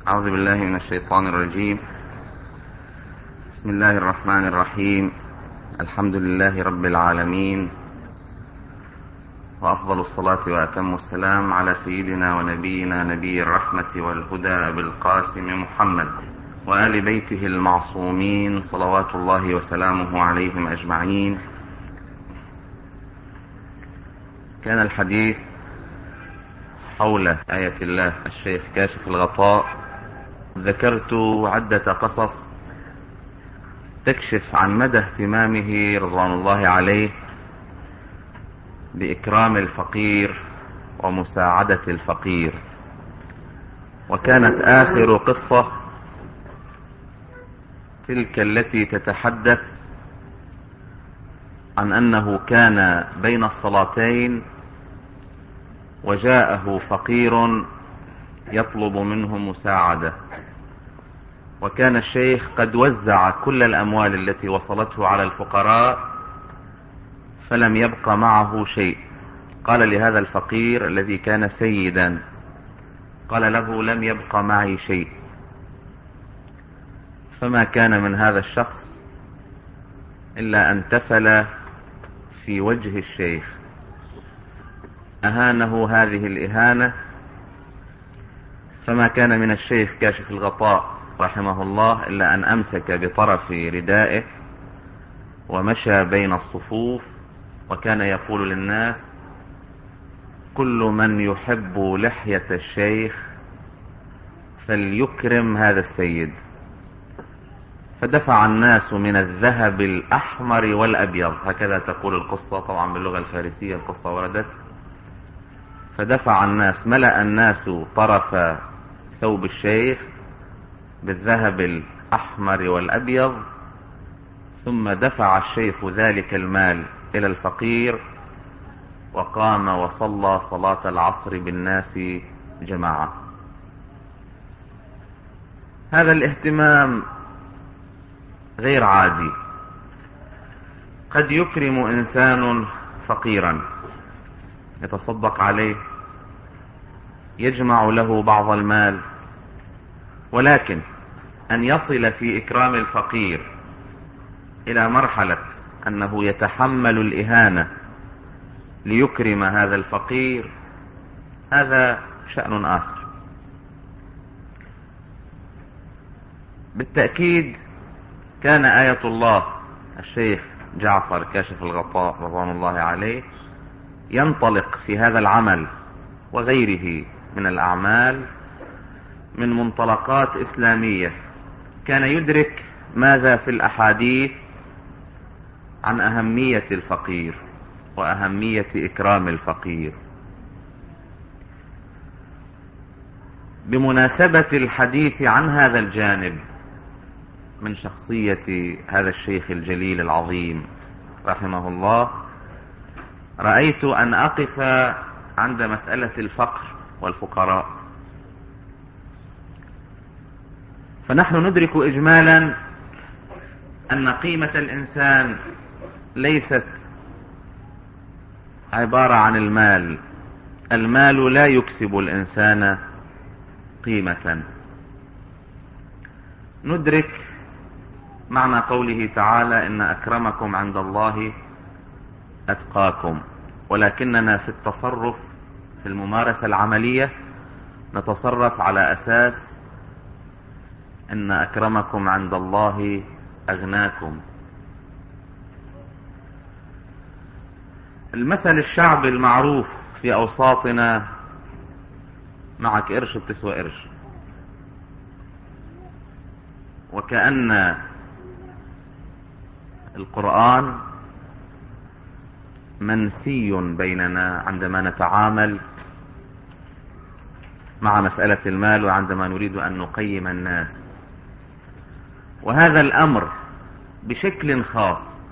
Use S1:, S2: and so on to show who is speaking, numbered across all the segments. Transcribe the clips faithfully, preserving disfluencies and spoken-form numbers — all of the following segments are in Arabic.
S1: أعوذ بالله من الشيطان الرجيم. بسم الله الرحمن الرحيم. الحمد لله رب العالمين، وأفضل الصلاة وأتم السلام على سيدنا ونبينا نبي الرحمة والهدى أبي القاسم محمد وآل بيته المعصومين صلوات الله وسلامه عليهم أجمعين. كان الحديث حول آية الله الشيخ كاشف الغطاء. ذكرت عدة قصص تكشف عن مدى اهتمامه رضوان الله عليه بإكرام الفقير ومساعدة الفقير. وكانت آخر قصة تلك التي تتحدث عن أنه كان بين الصلاتين وجاءه فقير يطلب منه مساعدة، وكان الشيخ قد وزع كل الأموال التي وصلته على الفقراء فلم يبق معه شيء. قال لهذا الفقير الذي كان سيدا، قال له: لم يبق معي شيء. فما كان من هذا الشخص إلا أن تفل في وجه الشيخ، أهانه هذه الإهانة. فما كان من الشيخ كاشف الغطاء رحمه الله إلا أن أمسك بطرف ردائه ومشى بين الصفوف، وكان يقول للناس: كل من يحب لحية الشيخ فليكرم هذا السيد. فدفع الناس من الذهب الأحمر والأبيض، هكذا تقول القصة، طبعا باللغة الفارسية القصة وردت. فدفع الناس، ملأ الناس طرف ثوب الشيخ بالذهب الأحمر والأبيض، ثم دفع الشيخ ذلك المال إلى الفقير وقام وصلى صلاة العصر بالناس جماعة. هذا الاهتمام غير عادي. قد يكرم إنسان فقيرا، يتصدق عليه، يجمع له بعض المال، ولكن أن يصل في إكرام الفقير إلى مرحلة أنه يتحمل الإهانة ليكرم هذا الفقير، هذا شأن آخر. بالتأكيد كان آية الله الشيخ جعفر كاشف الغطاء رضوان الله عليه ينطلق في هذا العمل وغيره من الأعمال من منطلقات إسلامية. كان يدرك ماذا في الأحاديث عن أهمية الفقير وأهمية إكرام الفقير. بمناسبة الحديث عن هذا الجانب من شخصية هذا الشيخ الجليل العظيم رحمه الله، رأيت أن أقف عند مسألة الفقر والفقراء. فنحن ندرك إجمالا أن قيمة الإنسان ليست عبارة عن المال. المال لا يكسب الإنسان قيمة. ندرك معنى قوله تعالى: إن أكرمكم عند الله أتقاكم. ولكننا في التصرف في الممارسة العملية نتصرف على أساس إن أكرمكم عند الله أغناكم. المثل الشعبي المعروف في أوساطنا: معك قرش بتسوى قرش. وكأن القرآن منسي بيننا عندما نتعامل مع مسألة المال وعندما نريد أن نقيم الناس. وهذا الأمر بشكل خاص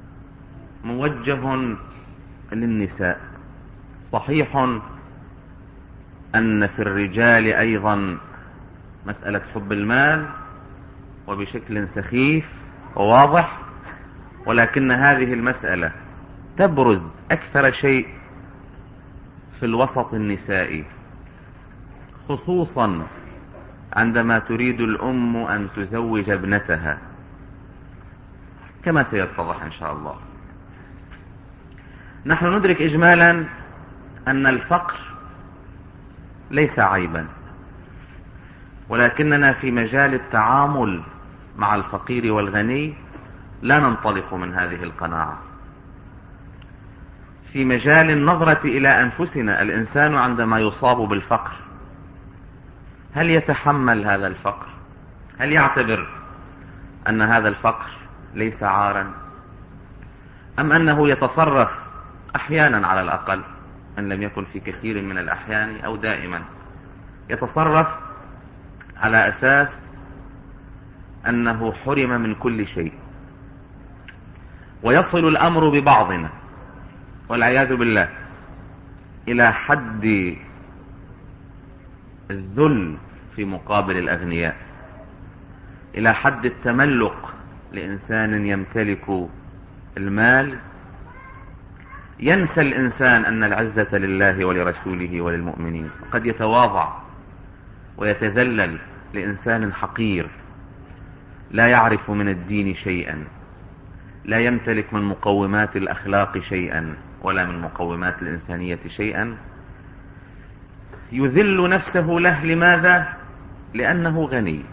S1: موجه للنساء. صحيح أن في الرجال أيضا مسألة حب المال وبشكل سخيف وواضح، ولكن هذه المسألة تبرز أكثر شيء في الوسط النسائي، خصوصا عندما تريد الأم أن تزوج ابنتها، كما سيتضح إن شاء الله. نحن ندرك إجمالا أن الفقر ليس عيبا، ولكننا في مجال التعامل مع الفقير والغني لا ننطلق من هذه القناعة. في مجال النظرة إلى أنفسنا، الإنسان عندما يصاب بالفقر هل يتحمل هذا الفقر؟ هل يعتبر أن هذا الفقر ليس عارا؟ أم أنه يتصرف أحيانا على الأقل، أن لم يكن في كثير من الأحيان أو دائما، يتصرف على أساس أنه حرم من كل شيء، ويصل الأمر ببعضنا والعياذ بالله إلى حد الذل في مقابل الأغنياء، إلى حد التملق لإنسان يمتلك المال. ينسى الإنسان أن العزة لله ولرسوله وللمؤمنين، قد يتواضع ويتذلل لإنسان حقير لا يعرف من الدين شيئا، لا يمتلك من مقومات الأخلاق شيئا ولا من مقومات الإنسانية شيئا، يذل نفسه له. لماذا؟ لأنه غني.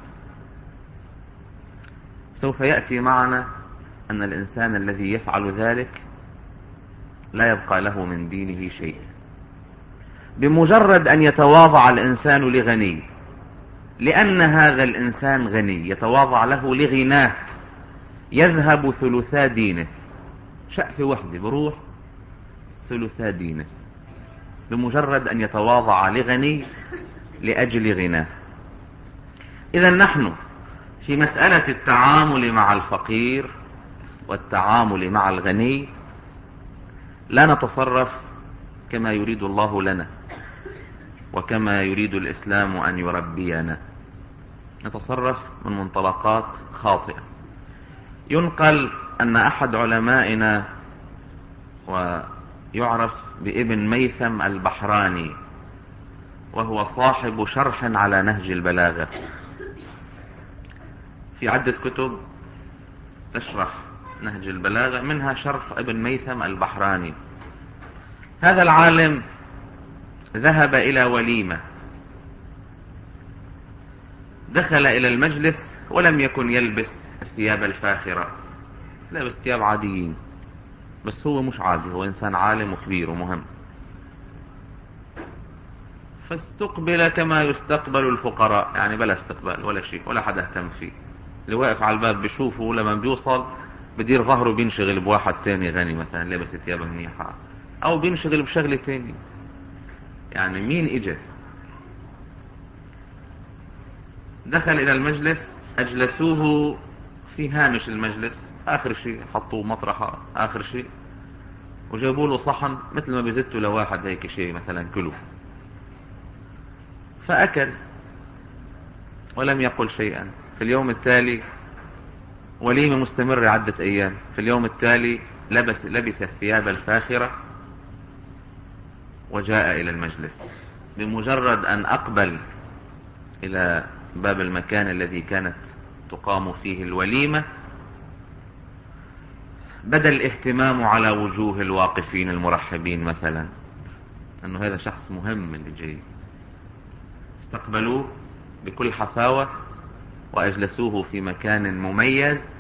S1: سوف يأتي معنا أن الإنسان الذي يفعل ذلك لا يبقى له من دينه شيء. بمجرد أن يتواضع الإنسان لغني، لأن هذا الإنسان غني يتواضع له لغناه، يذهب ثلثا دينه، شأف وحده بروح ثلثا دينه، بمجرد أن يتواضع لغني لأجل غناه. إذا نحن في مسألة التعامل مع الفقير والتعامل مع الغني لا نتصرف كما يريد الله لنا وكما يريد الإسلام أن يربينا، نتصرف من منطلقات خاطئة. ينقل أن أحد علمائنا ويعرف بابن ميثم البحراني، وهو صاحب شرح على نهج البلاغة، في عدة كتب تشرح نهج البلاغة، منها شرح ابن ميثم البحراني. هذا العالم ذهب إلى وليمة، دخل إلى المجلس ولم يكن يلبس الثياب الفاخرة، لابس ثياب عاديين، بس هو مش عادي، هو إنسان عالم وكبير ومهم. فاستقبل كما يستقبل الفقراء، يعني بلا استقبال ولا شيء، ولا حدا اهتم فيه. اللي واقف على الباب بيشوفه، لما بيوصل بدير ظهره بينشغل بواحد تاني غني مثلا لابس ثياب منيحة، أو بينشغل بشغلة تاني. يعني مين إجا؟ دخل إلى المجلس، أجلسوه في هامش المجلس، آخر شيء حطوه مطرحة آخر شيء، وجابوا له صحن مثل ما بيزتوا لواحد هيك شيء مثلا كله، فأكل ولم يقل شيئا. في اليوم التالي وليمة مستمرة عدة أيام، في اليوم التالي لبس لبس الثياب الفاخرة وجاء إلى المجلس. بمجرد أن أقبل إلى باب المكان الذي كانت تقام فيه الوليمة، بدأ الاهتمام على وجوه الواقفين المرحبين مثلا، أنه هذا شخص مهم اللي جاي. استقبلوه بكل حفاوة وأجلسوه في مكان مميز،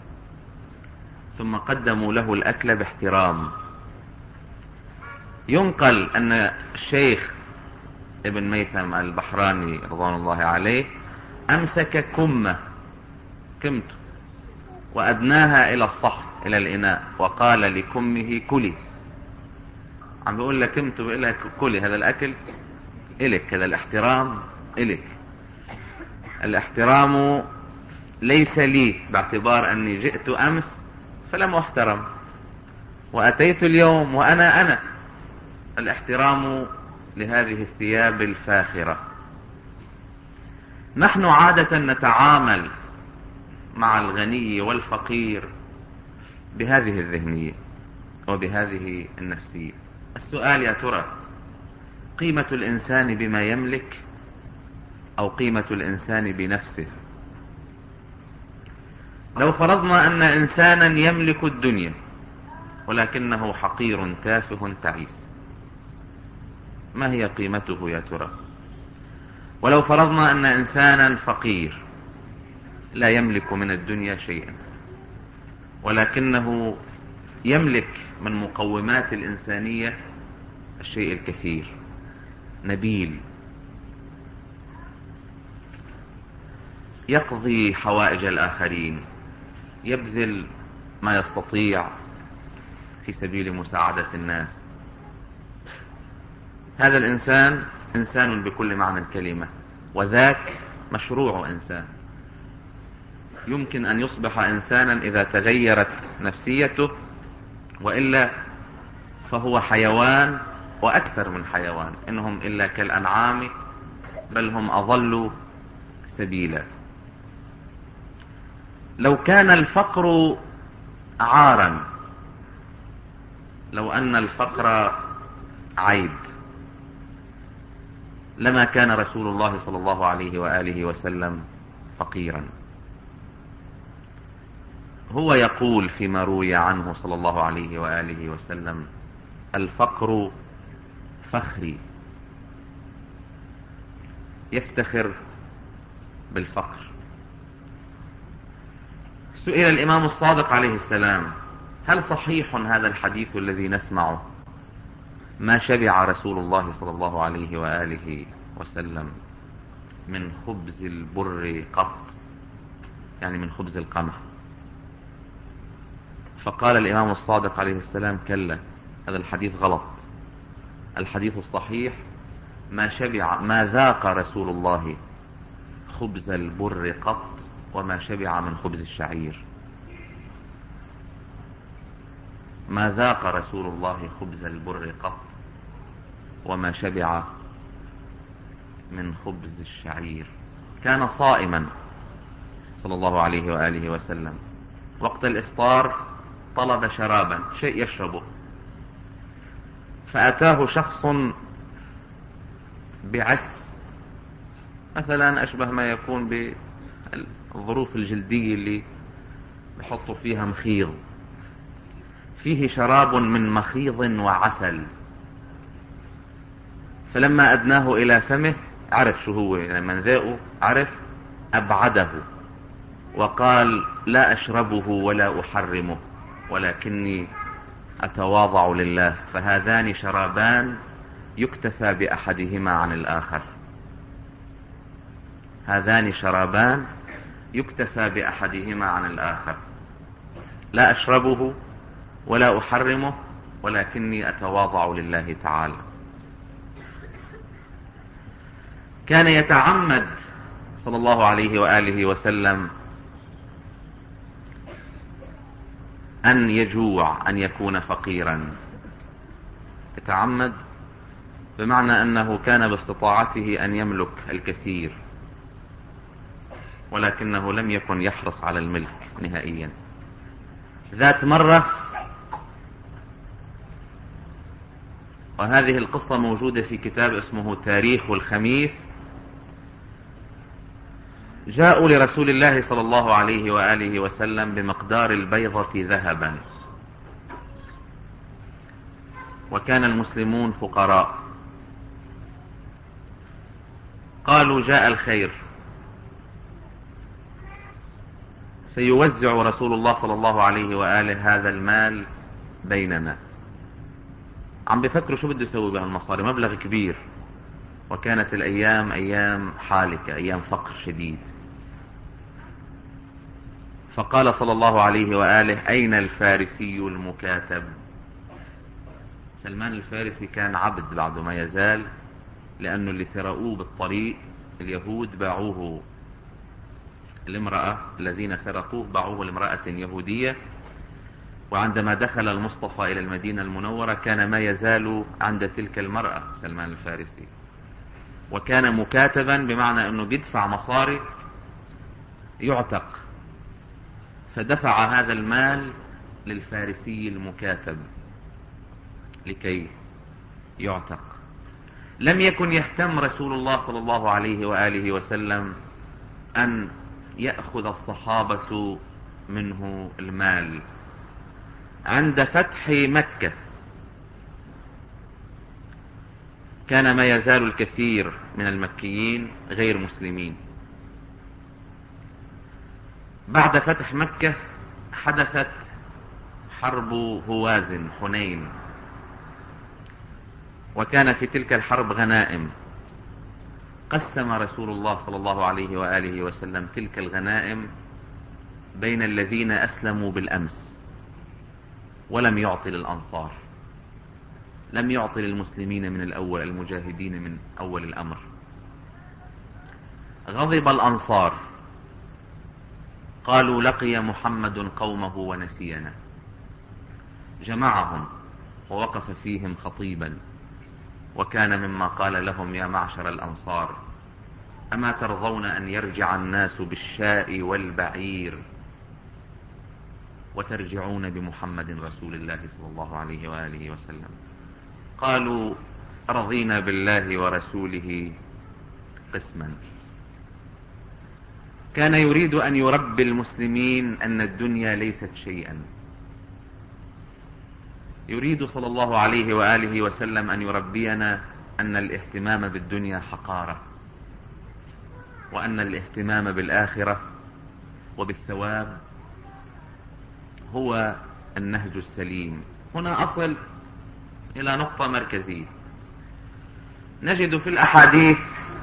S1: ثم قدموا له الأكل باحترام. ينقل أن الشيخ ابن ميثم البحراني رضوان الله عليه أمسك كمة كمته وأدناها إلى الصحن، إلى الإناء، وقال لكمه كلي. عم بيقول لك كمته، بيقول لك كلي، هذا الأكل إلك، هذا الاحترام إلك. الاحترام ليس لي باعتبار أني جئت أمس فلم أحترم، وأتيت اليوم وأنا أنا. الاحترام لهذه الثياب الفاخرة. نحن عادة نتعامل مع الغني والفقير بهذه الذهنية وبهذه النفسية. السؤال يا ترى قيمة الإنسان بما يملك أو قيمة الإنسان بنفسه. لو فرضنا أن إنسانا يملك الدنيا ولكنه حقير تافه تعيس، ما هي قيمته يا ترى؟ ولو فرضنا أن إنسانا فقير لا يملك من الدنيا شيئا ولكنه يملك من مقومات الإنسانية الشيء الكثير، نبيل، يقضي حوائج الآخرين، يبذل ما يستطيع في سبيل مساعدة الناس، هذا الإنسان إنسان بكل معنى الكلمة، وذاك مشروع إنسان. يمكن أن يصبح إنسانا إذا تغيرت نفسيته، وإلا فهو حيوان وأكثر من حيوان، إنهم إلا كالأنعام بل هم أضل سبيلا. لو كان الفقر عارا، لو أن الفقر عيب، لما كان رسول الله صلى الله عليه وآله وسلم فقيرا. هو يقول فيما روي عنه صلى الله عليه وآله وسلم: الفقر فخري، يفتخر بالفقر. سئل الإمام الصادق عليه السلام: هل صحيح هذا الحديث الذي نسمعه؟ ما شبع رسول الله صلى الله عليه وآله وسلم من خبز البر قط، يعني من خبز القمح. فقال الإمام الصادق عليه السلام: كلا، هذا الحديث غلط. الحديث الصحيح: ما شبع ما ذاق رسول الله خبز البر قط وما شبع من خبز الشعير. ما ذاق رسول الله خبز البر قط وما شبع من خبز الشعير. كان صائما صلى الله عليه وآله وسلم، وقت الإفطار طلب شرابا، شيء يشربه، فأتاه شخص بعس، مثلا أشبه ما يكون بالظروف الجلدية اللي بحطوا فيها مخيض، فيه شراب من مخيض وعسل. فلما أدناه إلى فمه عرف شو هو، لما ذاقه عرف، أبعده وقال: لا أشربه ولا أحرمه ولكني أتواضع لله، فهذان شرابان يكتفى بأحدهما عن الآخر. هذان شرابان يكتفى بأحدهما عن الآخر، لا أشربه ولا أحرمه ولكني أتواضع لله تعالى. كان يتعمد صلى الله عليه وآله وسلم أن يجوع، أن يكون فقيرا. يتعمد بمعنى أنه كان باستطاعته أن يملك الكثير، ولكنه لم يكن يحرص على الملك نهائيا. ذات مرة، وهذه القصة موجودة في كتاب اسمه تاريخ الخميس، جاءوا لرسول الله صلى الله عليه وآله وسلم بمقدار البيضة ذهبا، وكان المسلمون فقراء. قالوا: جاء الخير، سيوزع رسول الله صلى الله عليه وآله هذا المال بيننا. عم بفكروا شو بده يسوي بهالمصاري، مبلغ كبير، وكانت الأيام أيام حالكة، أيام فقر شديد. فقال صلى الله عليه وآله: أين الفارسي المكاتب؟ سلمان الفارسي كان عبد بعد ما يزال، لأنه اللي سرقوه بالطريق اليهود باعوه الامرأة، الذين سرقوه باعوه لامرأة يهودية، وعندما دخل المصطفى إلى المدينة المنورة كان ما يزال عند تلك المرأة سلمان الفارسي، وكان مكاتبا بمعنى أنه بيدفع مصاري يعتق، فدفع هذا المال للفارسي المكاتب لكي يعتق. لم يكن يهتم رسول الله صلى الله عليه وآله وسلم أن يأخذ الصحابة منه المال. عند فتح مكة كان ما يزال الكثير من المكيين غير مسلمين. بعد فتح مكة حدثت حرب هوازن حنين، وكان في تلك الحرب غنائم. قسم رسول الله صلى الله عليه وآله وسلم تلك الغنائم بين الذين أسلموا بالأمس، ولم يعطي للأنصار، لم يعطي للمسلمين من الأول، المجاهدين من أول الأمر. غضب الأنصار، قالوا لقي محمد قومه ونسينا. جمعهم ووقف فيهم خطيبا، وكان مما قال لهم: يا معشر الأنصار، أما ترضون أن يرجع الناس بالشاء والبعير وترجعون بمحمد رسول الله صلى الله عليه وآله وسلم؟ قالوا: رضينا بالله ورسوله قسما. كان يريد أن يربي المسلمين أن الدنيا ليست شيئا. يريد صلى الله عليه وآله وسلم أن يربينا أن الاهتمام بالدنيا حقارة، وأن الاهتمام بالآخرة وبالثواب هو النهج السليم. هنا أصل إلى نقطة مركزية. نجد في الأحاديث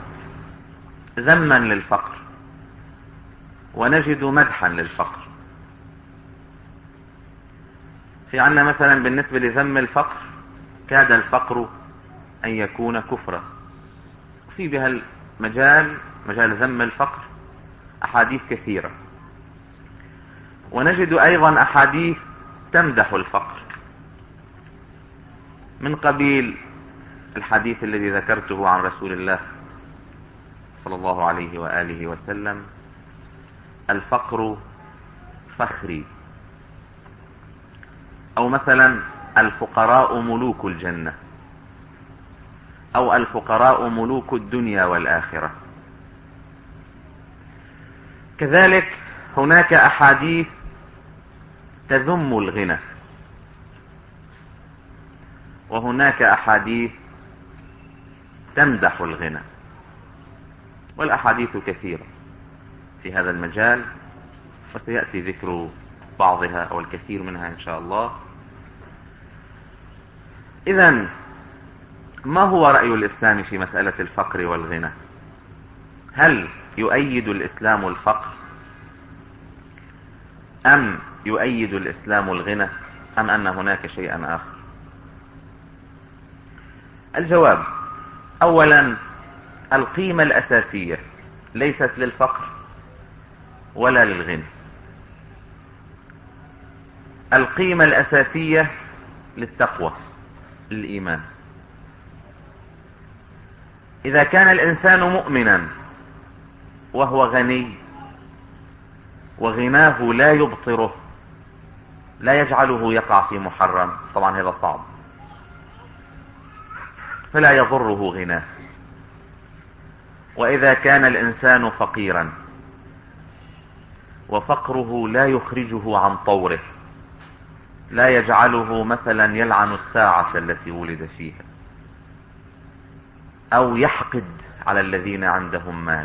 S1: ذما للفقر، ونجد مدحا للفقر. في عنا مثلا بالنسبة لذم الفقر: كاد الفقر أن يكون كفرا. في بها المجال، مجال ذم الفقر، أحاديث كثيرة. ونجد أيضا أحاديث تمدح الفقر، من قبيل الحديث الذي ذكرته عن رسول الله صلى الله عليه وآله وسلم: الفقر فخري. أو مثلا: الفقراء ملوك الجنة، أو الفقراء ملوك الدنيا والآخرة. كذلك هناك أحاديث تذم الغنى، وهناك أحاديث تمدح الغنى، والأحاديث كثيرة في هذا المجال، وسيأتي ذكر بعضها أو الكثير منها إن شاء الله. إذن ما هو رأي الإسلام في مسألة الفقر والغنى؟ هل يؤيد الإسلام الفقر، أم يؤيد الإسلام الغنى، أم أن هناك شيئا آخر؟ الجواب: أولا، القيمة الأساسية ليست للفقر ولا للغنى. القيمة الأساسية للتقوى، للإيمان. إذا كان الإنسان مؤمنا وهو غني، وغناه لا يبطره، لا يجعله يقع في محرم، طبعا هذا صعب، فلا يضره غناه. وإذا كان الإنسان فقيرا وفقره لا يخرجه عن طوره، لا يجعله مثلا يلعن الساعة التي ولد فيها، أو يحقد على الذين عندهم مال،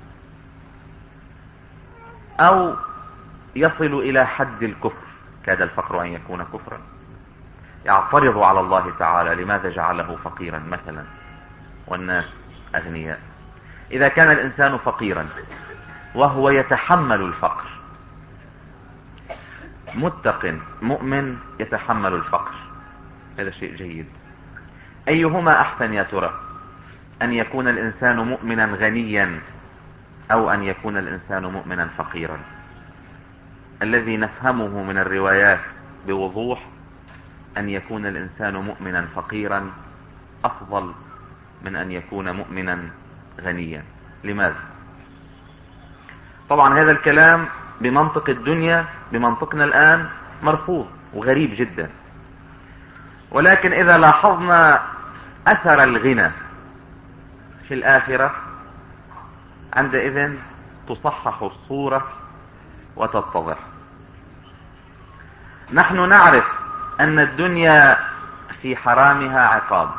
S1: أو يصل إلى حد الكفر، كاد الفقر أن يكون كفرا، يعترض على الله تعالى لماذا جعله فقيرا مثلا والناس أغنياء. إذا كان الإنسان فقيرا وهو يتحمل الفقر، متق مؤمن يتحمل الفقر، هذا شيء جيد. أيهما أحسن يا ترى، أن يكون الإنسان مؤمنا غنيا أو أن يكون الإنسان مؤمنا فقيرا؟ الذي نفهمه من الروايات بوضوح أن يكون الإنسان مؤمنا فقيرا أفضل من أن يكون مؤمنا غنيا. لماذا؟ طبعا هذا الكلام بمنطق الدنيا، بمنطقنا الآن، مرفوض وغريب جدا. ولكن إذا لاحظنا أثر الغنى في الآخرة عندئذ تصحح الصورة وتتضح. نحن نعرف أن الدنيا في حرامها عقاب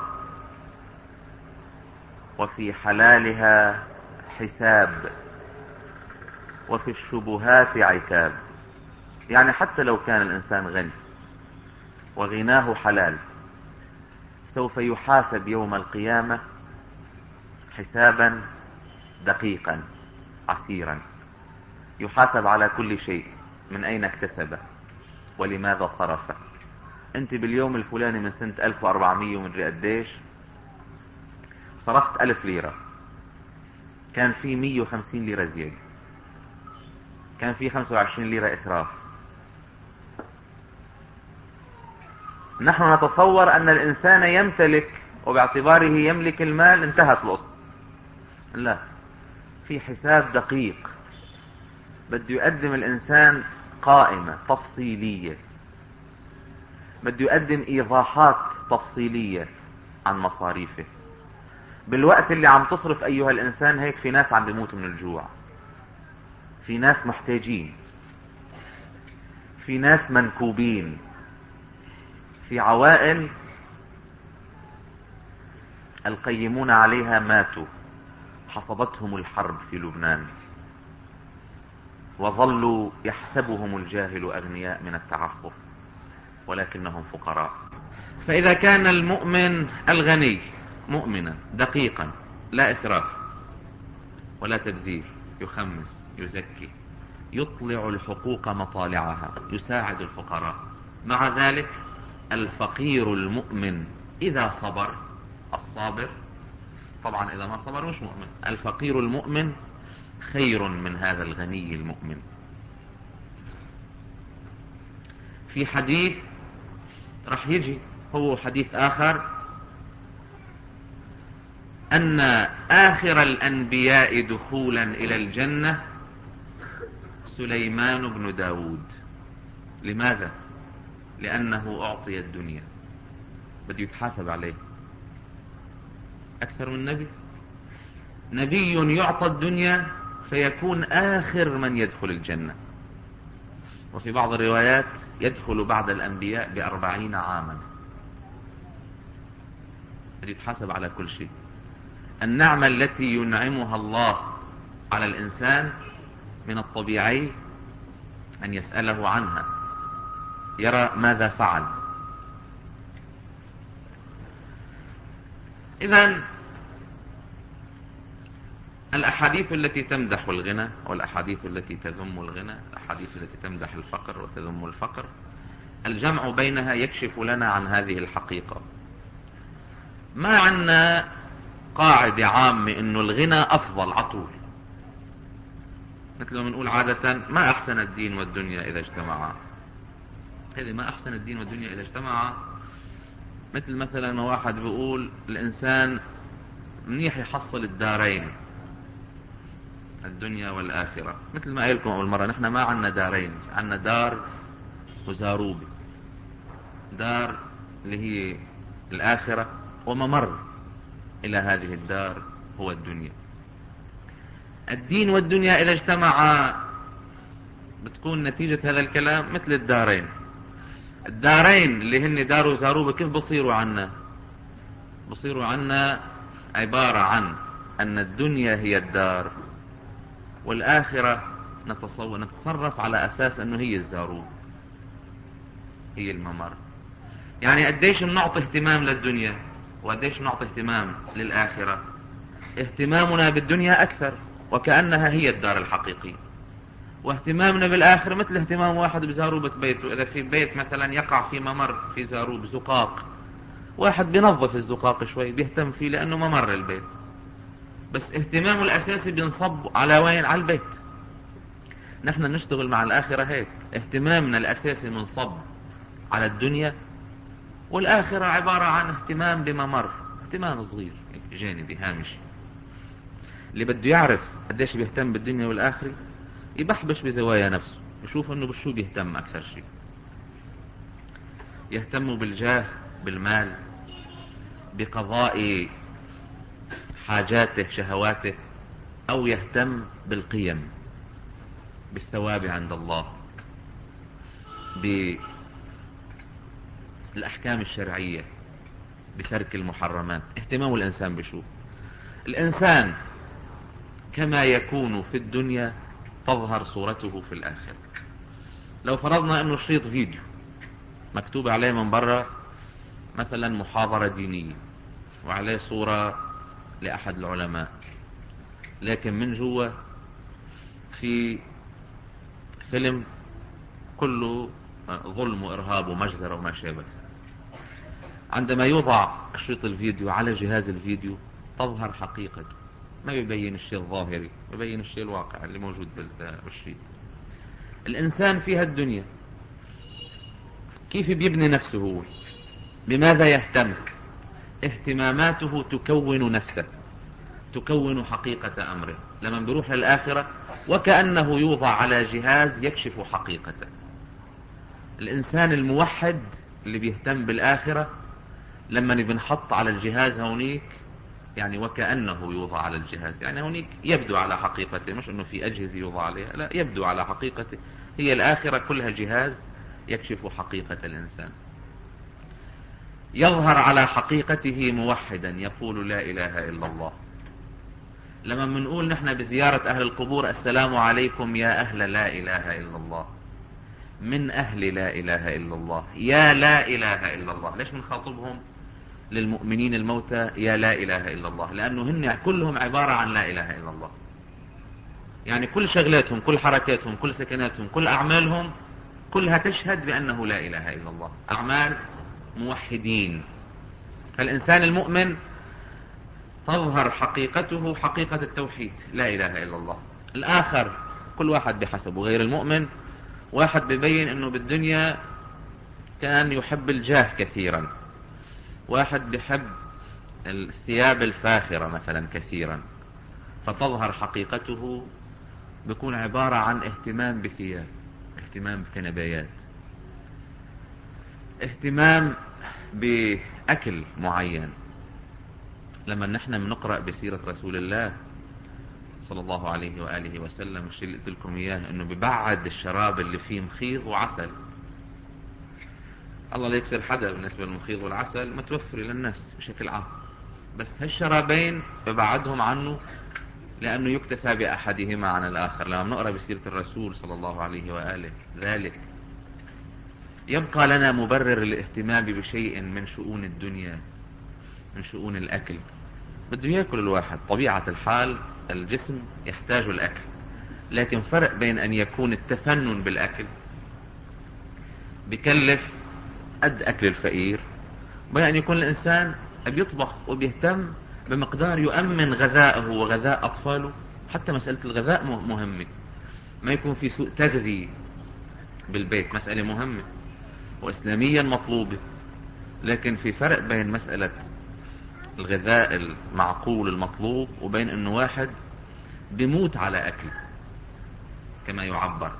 S1: وفي حلالها حساب وفي الشبهات عتاب. يعني حتى لو كان الإنسان غني وغناه حلال سوف يحاسب يوم القيامة حسابا دقيقا عسيرا، يحاسب على كل شيء، من أين اكتسبه ولماذا صرفه. انت باليوم الفلاني من سنة ألف وأربعمية ومدري قديش صرفت ألف ليرة، كان في مية وخمسين ليرة زيادة، كان في خمسة وعشرين ليرة إسراف. نحن نتصور أن الإنسان يمتلك وباعتباره يملك المال انتهت القصة. لا، في حساب دقيق بده يقدم الإنسان قائمة تفصيلية، بده يقدم إيضاحات تفصيلية عن مصاريفه. بالوقت اللي عم تصرف أيها الإنسان هيك في ناس عم بيموتوا من الجوع، في ناس محتاجين، في ناس منكوبين، في عوائل القيمون عليها ماتوا، حصبتهم الحرب في لبنان وظلوا يحسبهم الجاهل أغنياء من التعفف ولكنهم فقراء. فإذا كان المؤمن الغني مؤمنا دقيقا لا إسراف ولا تبذير، يخمس، يزكي، يطلع الحقوق مطالعها، يساعد الفقراء، مع ذلك الفقير المؤمن إذا صبر، الصابر طبعا إذا ما صبر مش مؤمن، الفقير المؤمن خير من هذا الغني المؤمن. في حديث رح يجي هو حديث آخر أن آخر الأنبياء دخولا إلى الجنة سليمان بن داود. لماذا؟ لأنه أعطي الدنيا، بده يتحاسب عليه أكثر من نبي. نبي يعطى الدنيا فيكون آخر من يدخل الجنة، وفي بعض الروايات يدخل بعد الأنبياء بأربعين عاما، بده يتحاسب على كل شيء. النعمة التي ينعمها الله على الإنسان من الطبيعي أن يسأله عنها، يرى ماذا فعل. إذن الأحاديث التي تمدح الغنى والأحاديث التي تذم الغنى، الأحاديث التي تمدح الفقر وتذم الفقر، الجمع بينها يكشف لنا عن هذه الحقيقة. ما عنا قاعدة عامة إنه الغنى أفضل عطول، مثل ما نقول عادة ما أحسن الدين والدنيا إذا اجتمعا. هذه ما أحسن الدين والدنيا إذا اجتمعا، مثل مثلا ما واحد بيقول الإنسان منيح يحصل الدارين، الدنيا والآخرة. مثل ما قايلكم أول مرة، نحن ما عنا دارين، عنا دار وزاروبة، دار اللي هي الآخرة وممر إلى هذه الدار هو الدنيا. الدين والدنيا إذا اجتمعا بتكون نتيجة هذا الكلام مثل الدارين. الدارين اللي هن دار وزاروبة كيف بصيروا عنا؟ بصيروا عنا عبارة عن أن الدنيا هي الدار والآخرة نتصور نتصرف على أساس أنه هي الزاروب، هي الممر. يعني قديش بنعطي اهتمام للدنيا وقديش بنعطي اهتمام للآخرة. اهتمامنا بالدنيا أكثر وكأنها هي الدار الحقيقية، واهتمامنا بالآخرة مثل اهتمام واحد بزاروبة بيته. إذا في بيت مثلا يقع في ممر في زاروب زقاق، واحد بينظف الزقاق شوي بيهتم فيه لأنه ممر البيت، بس اهتمامه الأساسي بينصب على وين؟ على البيت. نحن نشتغل مع الآخرة هيك، اهتمامنا الأساسي منصب على الدنيا، والآخرة عبارة عن اهتمام بممر، اهتمام صغير جانبي هامشي. اللي بده يعرف قديش بيهتم بالدنيا والآخرة يبحبش بزوايا نفسه، يشوف انه بشو بيهتم اكثر شيء. يهتم بالجاه، بالمال، بقضاء حاجاته شهواته، أو يهتم بالقيم، بالثواب عند الله، بالأحكام الشرعية، بترك المحرمات. اهتمام الإنسان بشو؟ الإنسان كما يكون في الدنيا تظهر صورته في الآخرة. لو فرضنا أنه شريط فيديو مكتوب عليه من برا مثلا محاضرة دينية وعليه صورة لأحد العلماء، لكن من جوا في فيلم كله ظلم وإرهاب ومجزرة وما شابه، عندما يوضع شريط الفيديو على جهاز الفيديو تظهر حقيقته، ما يبين الشيء الظاهري، يبين الشيء الواقع اللي موجود بالشريط. الإنسان في هالدنيا كيف بيبني نفسه هو؟ بماذا يهتم؟ اهتماماته تكون نفسه، تكون حقيقة أمره. لما بيروح للآخرة وكأنه يوضع على جهاز يكشف حقيقته. الإنسان الموحد اللي بيهتم بالآخرة لما بنحط على الجهاز هونيك، يعني وكأنه يوضع على الجهاز، يعني هونيك يبدو على حقيقته، مش انه في أجهزة يوضع عليها، لا، يبدو على حقيقته. هي الآخرة كلها جهاز يكشف حقيقة الإنسان. يظهر على حقيقته موحدا يقول لا إله إلا الله. لما بنقول نحن بزيارة أهل القبور السلام عليكم يا أهل لا إله إلا الله، من أهل لا إله إلا الله، يا لا إله إلا الله. ليش بنخاطبهم للمؤمنين الموتى يا لا إله إلا الله؟ لأنه هن كلهم عبارة عن لا إله إلا الله. يعني كل شغلاتهم، كل حركاتهم، كل سكناتهم، كل أعمالهم كلها تشهد بأنه لا إله إلا الله، أعمال موحدين. فالإنسان المؤمن تظهر حقيقته حقيقة التوحيد، لا إله إلا الله. الآخر كل واحد بحسبه. غير المؤمن واحد ببين أنه بالدنيا كان يحب الجاه كثيرا، واحد بحب الثياب الفاخرة مثلا كثيرا، فتظهر حقيقته بيكون عبارة عن اهتمام بثياب، اهتمام بكنبايات، اهتمام بأكل معين. لما نحن بنقرأ بسيرة رسول الله صلى الله عليه وآله وسلم، الشيء اللي قلت لكم إياه أنه ببعد الشراب اللي فيه مخيض وعسل. الله لا يكسر حدا بالنسبة للمخيض والعسل، متوفر للناس بشكل عام، بس هالشرابين ببعدهم عنه لأنه يكتفى بأحدهما عن الآخر. لما نقرأ بسيرة الرسول صلى الله عليه وآله ذلك يبقى لنا مبرر الاهتمام بشيء من شؤون الدنيا، من شؤون الأكل. بده يأكل الواحد، طبيعة الحال الجسم يحتاج الأكل، لكن فرق بين أن يكون التفنن بالأكل بكلف قد أكل الفقير، وبين أن يكون الإنسان بيطبخ وبيهتم بمقدار يؤمن غذائه وغذاء أطفاله. حتى مسألة الغذاء مهمة، ما يكون في سوء تغذية بالبيت، مسألة مهمة وإسلاميا مطلوبة. لكن في فرق بين مسألة الغذاء المعقول المطلوب وبين أنه واحد بيموت على أكل كما يعبر.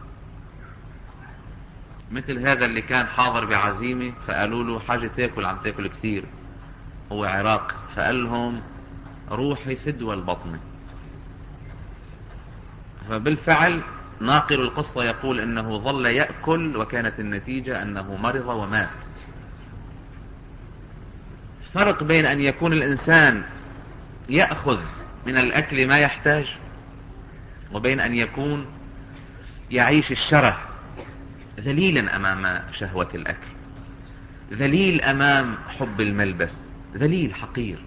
S1: مثل هذا اللي كان حاضر بعزيمة فقالوا له حاجة تاكل، عم تاكل كثير، هو عراق، فقال لهم روحي فدوى البطن. فبالفعل ناقل القصة يقول انه ظل يأكل وكانت النتيجة انه مرض ومات. فرق بين ان يكون الانسان يأخذ من الاكل ما يحتاج، وبين ان يكون يعيش الشره ذليلا امام شهوة الاكل، ذليل امام حب الملبس، ذليل حقير.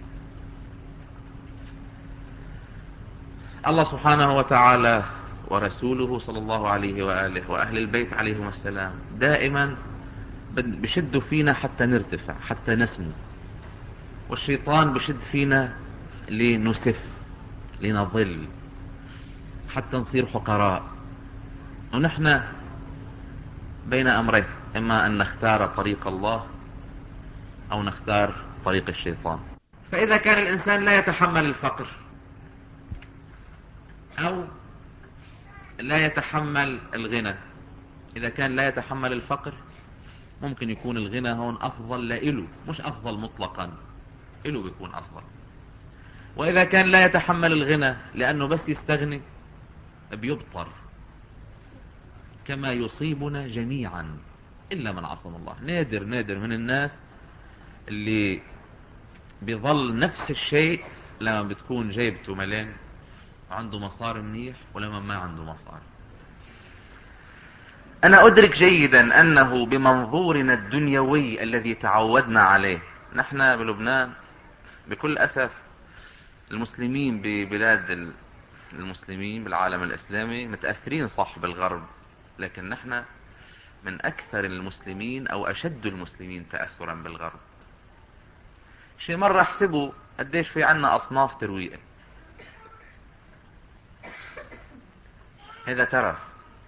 S1: الله سبحانه وتعالى ورسوله صلى الله عليه وآله وأهل البيت عليهم السلام دائما بشدوا فينا حتى نرتفع، حتى نسمو، والشيطان بشد فينا لنسف، لنضل، حتى نصير حقراء. ونحن بين أمرين، إما أن نختار طريق الله أو نختار طريق الشيطان. فإذا كان الإنسان لا يتحمل الفقر أو لا يتحمل الغنى، إذا كان لا يتحمل الفقر ممكن يكون الغنى هون أفضل لإله، مش أفضل مطلقا، إله بيكون أفضل. وإذا كان لا يتحمل الغنى لأنه بس يستغني بيبطر، كما يصيبنا جميعا إلا من عصم الله. نادر نادر من الناس اللي بيظل نفس الشيء لما بتكون جيبته ملان وعنده مصاري منيح ولما ما عنده مصاري. أنا أدرك جيدا أنه بمنظورنا الدنيوي الذي تعودنا عليه، نحن بلبنان بكل أسف المسلمين ببلاد المسلمين بالعالم الإسلامي متأثرين صح بالغرب، لكن نحن من أكثر المسلمين أو أشد المسلمين تأثرا بالغرب. شي مرة احسبوا قديش في عنا أصناف ترويئة. هذا ترف،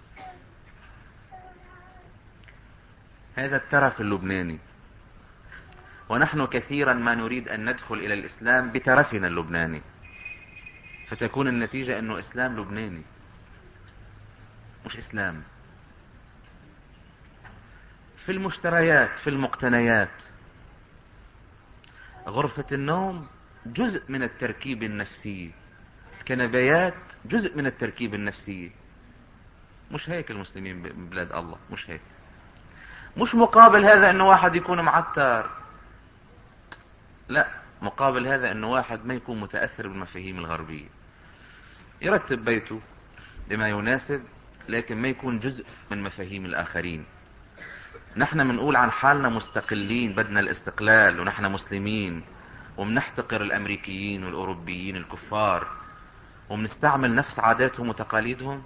S1: هذا الترف اللبناني، ونحن كثيرا ما نريد أن ندخل إلى الإسلام بترفنا اللبناني، فتكون النتيجة أنه إسلام لبناني مش إسلام. في المشتريات، في المقتنيات، غرفة النوم جزء من التركيب النفسي، الكنبيات جزء من التركيب النفسي. مش هيك المسلمين ببلاد الله، مش هيك. مش مقابل هذا انه واحد يكون معتر، لا، مقابل هذا انه واحد ما يكون متأثر بالمفاهيم الغربية، يرتب بيته بما يناسب لكن ما يكون جزء من مفاهيم الآخرين. نحن منقول عن حالنا مستقلين، بدنا الاستقلال، ونحن مسلمين، ومنحتقر الأمريكيين والأوروبيين الكفار، ومنستعمل نفس عاداتهم وتقاليدهم.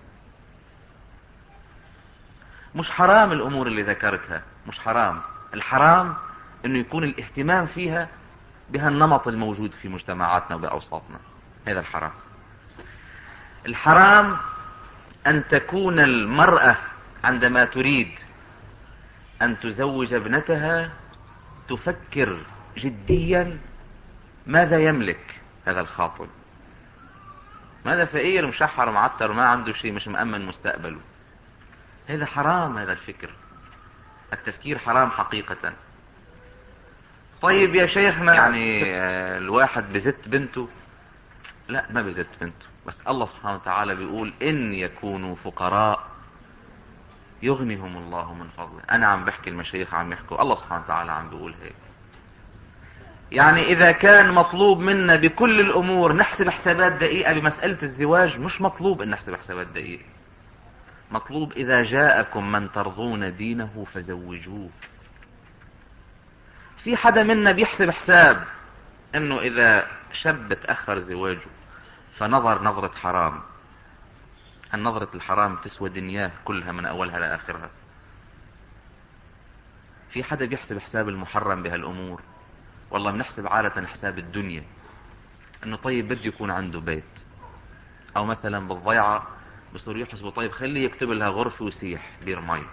S1: مش حرام الأمور اللي ذكرتها، مش حرام. الحرام انه يكون الاهتمام فيها بهالنمط الموجود في مجتمعاتنا وبأوساطنا، هذا الحرام. الحرام أن تكون المرأة عندما تريد أن تزوج ابنتها تفكر جديا ماذا يملك هذا الخاطب، ماذا فقير مشحر معتر ما عنده شيء، مش مأمن مستقبله. هذا حرام، هذا الفكر، التفكير حرام حقيقة. طيب يا شيخنا، يعني الواحد بزت بنته؟ لا، ما بزت بنته، بس الله سبحانه وتعالى بيقول إن يكونوا فقراء يغنيهم الله من فضله. أنا عم بحكي، المشايخ عم يحكوا، الله سبحانه وتعالى عم بيقول هيك. يعني إذا كان مطلوب منا بكل الأمور نحسب حسابات دقيقة بمسألة الزواج، مش مطلوب أن نحسب حسابات دقيقة. مطلوب إذا جاءكم من ترضون دينه فزوجوه. في حدا منا بيحسب حساب انه اذا شاب تأخر زواجه فنظر نظرة حرام، النظرة الحرام تسوى دنياه كلها من اولها لاخرها؟ في حدا بيحسب حساب المحرم بهالامور؟ والله بنحسب عادة حساب الدنيا، انه طيب بده يكون عنده بيت، او مثلا بالضيعة بصير يحسبوا طيب خليه يكتب لها غرفة ويسيح بير مي،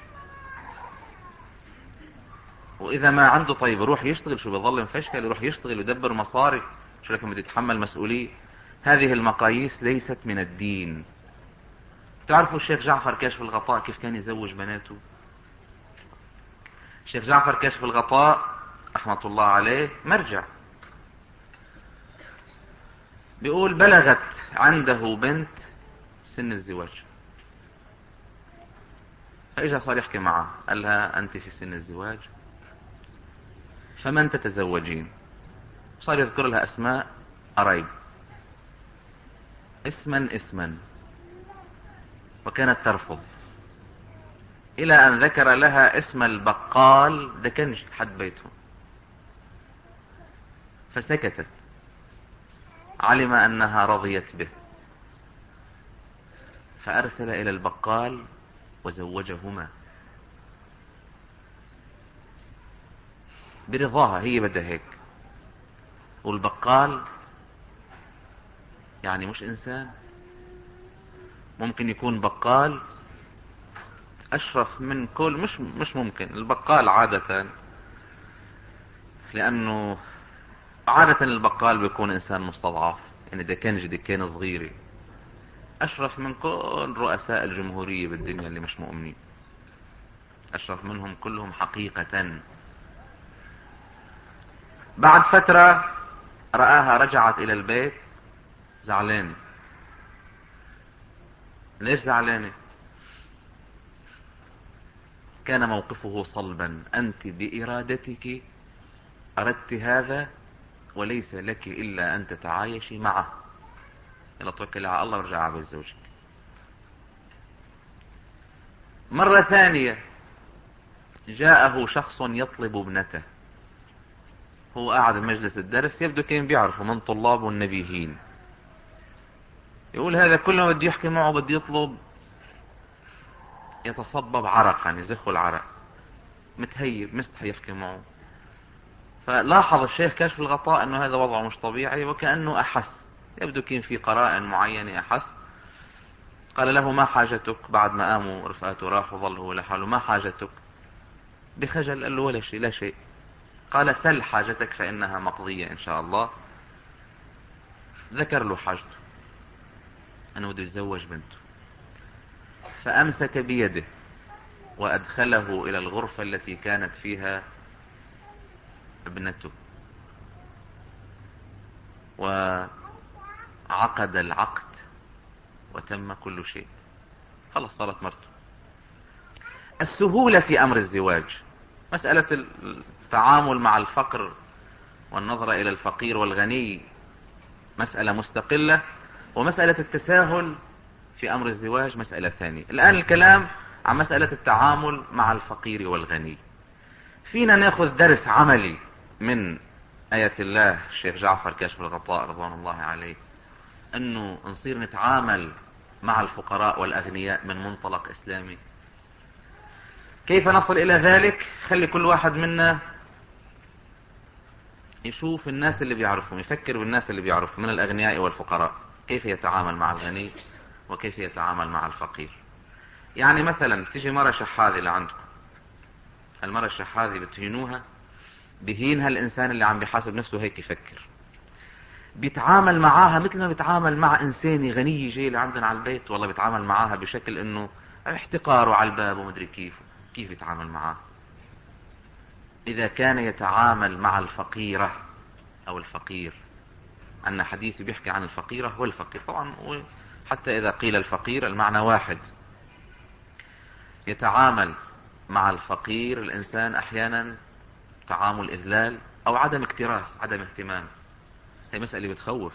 S1: واذا ما عنده طيب يروح يشتغل، شو بيظل مفشكل، يروح يشتغل ويدبر مصاري، شو لكن بده يتحمل مسؤولية. هذه المقاييس ليست من الدين. تعرفوا الشيخ جعفر كاشف الغطاء كيف كان يزوج بناته؟ الشيخ جعفر كاشف الغطاء رحمة الله عليه مرجع، بيقول بلغت عنده بنت سن الزواج، فاجا صار يحكي معها، قال لها انت في سن الزواج فمن تتزوجين؟ صار يذكر لها اسماء قرايب، اسما اسما، وكانت ترفض، الى ان ذكر لها اسم البقال دكنج حد بيتهم، فسكتت، علم انها رضيت به، فارسل الى البقال وزوجهما برضاها، هي بدها هيك. والبقال يعني مش انسان، ممكن يكون بقال اشرف من كل، مش مش ممكن. البقال عادة، لانه عادة البقال بيكون انسان مستضعف، يعني دكنج دكانة صغيرة، اشرف من كل رؤساء الجمهورية بالدنيا اللي مش مؤمنين، اشرف منهم كلهم حقيقة. بعد فترة رآها رجعت إلى البيت زعلانة. ليش زعلانة؟ كان موقفه صلبا: أنت بإرادتك أردت هذا وليس لك إلا أن تتعايشي معه، يلا توكلي على الله وارجعي على بيت زوجك. مرة ثانية جاءه شخص يطلب ابنته، هو قاعد بمجلس الدرس، يبدو كان بيعرفوا من طلاب النبيهين، يقول هذا كل ما بدي يحكي معه بدي يطلب، يتصبب عرقا، يزخه العرق، متهيب مستحي يحكي معه. فلاحظ الشيخ كاشف الغطاء انه هذا وضعه مش طبيعي، وكأنه احس، يبدو كان في قرائن معينة احس. قال له: ما حاجتك؟ بعد ما قاموا رفقاته راح وظل هو لحاله: ما حاجتك؟ بخجل قال له: ولا شيء، لا شيء. قال: سل حاجتك فإنها مقضية إن شاء الله. ذكر له حاجته، أنه بده يتزوج بنته، فأمسك بيده وأدخله إلى الغرفة التي كانت فيها ابنته، وعقد العقد وتم كل شيء، خلص صارت مرته. السهولة في أمر الزواج، مسألة التعامل مع الفقر والنظرة إلى الفقير والغني مسألة مستقلة، ومسألة التساهل في أمر الزواج مسألة ثانية. الآن الكلام عن مسألة التعامل مع الفقير والغني. فينا ناخذ درس عملي من آية الله الشيخ جعفر كاشف الغطاء رضوان الله عليه، أنه نصير نتعامل مع الفقراء والأغنياء من منطلق إسلامي. كيف نصل إلى ذلك؟ خلي كل واحد منا يشوف الناس اللي بيعرفهم، يفكر بالناس اللي بيعرفهم من الأغنياء والفقراء، كيف يتعامل مع الغني وكيف يتعامل مع الفقير. يعني مثلا تيجي مرة شحاذة لعندكم، المرة الشحاذة بتهينوها، بهينها الإنسان اللي عم بيحاسب نفسه هيك يفكر، بيتعامل معاها مثل ما بيتعامل مع إنسان غني جاي لعندنا على البيت، والله بيتعامل معاها بشكل إنه احتقاره على الباب ومدري كيف كيف يتعامل معاها. إذا كان يتعامل مع الفقيرة أو الفقير، أن حديث بيحكي عن الفقيرة والفقير طبعا، حتى إذا قيل الفقير المعنى واحد. يتعامل مع الفقير الإنسان أحيانا تعامل إذلال أو عدم اكتراث، عدم اهتمام، هي مسألة بتخوف.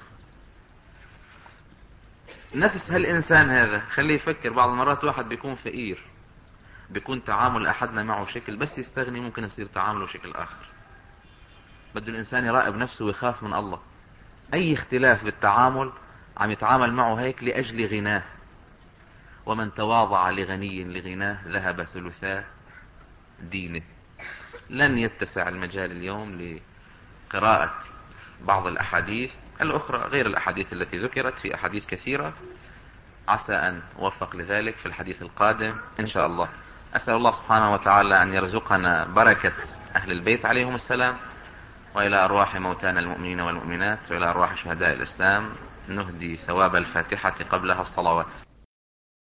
S1: نفس هالإنسان هذا خليه يفكر، بعض المرات واحد بيكون فقير، بيكون تعامل أحدنا معه شكل، بس يستغني ممكن يصير تعامله شكل آخر. بده الإنسان يراقب نفسه ويخاف من الله. أي اختلاف بالتعامل عم يتعامل معه هيك لأجل غناه، ومن تواضع لغني لغناه ذهب ثلثا دينه. لن يتسع المجال اليوم لقراءة بعض الأحاديث الأخرى غير الأحاديث التي ذكرت، في أحاديث كثيرة، عسى أن أوفق لذلك في الحديث القادم إن شاء الله. أسأل الله سبحانه وتعالى أن يرزقنا بركة أهل البيت عليهم السلام، وإلى أرواح موتانا المؤمنين والمؤمنات، وإلى أرواح شهداء الإسلام نهدي ثواب الفاتحة قبلها الصلوات.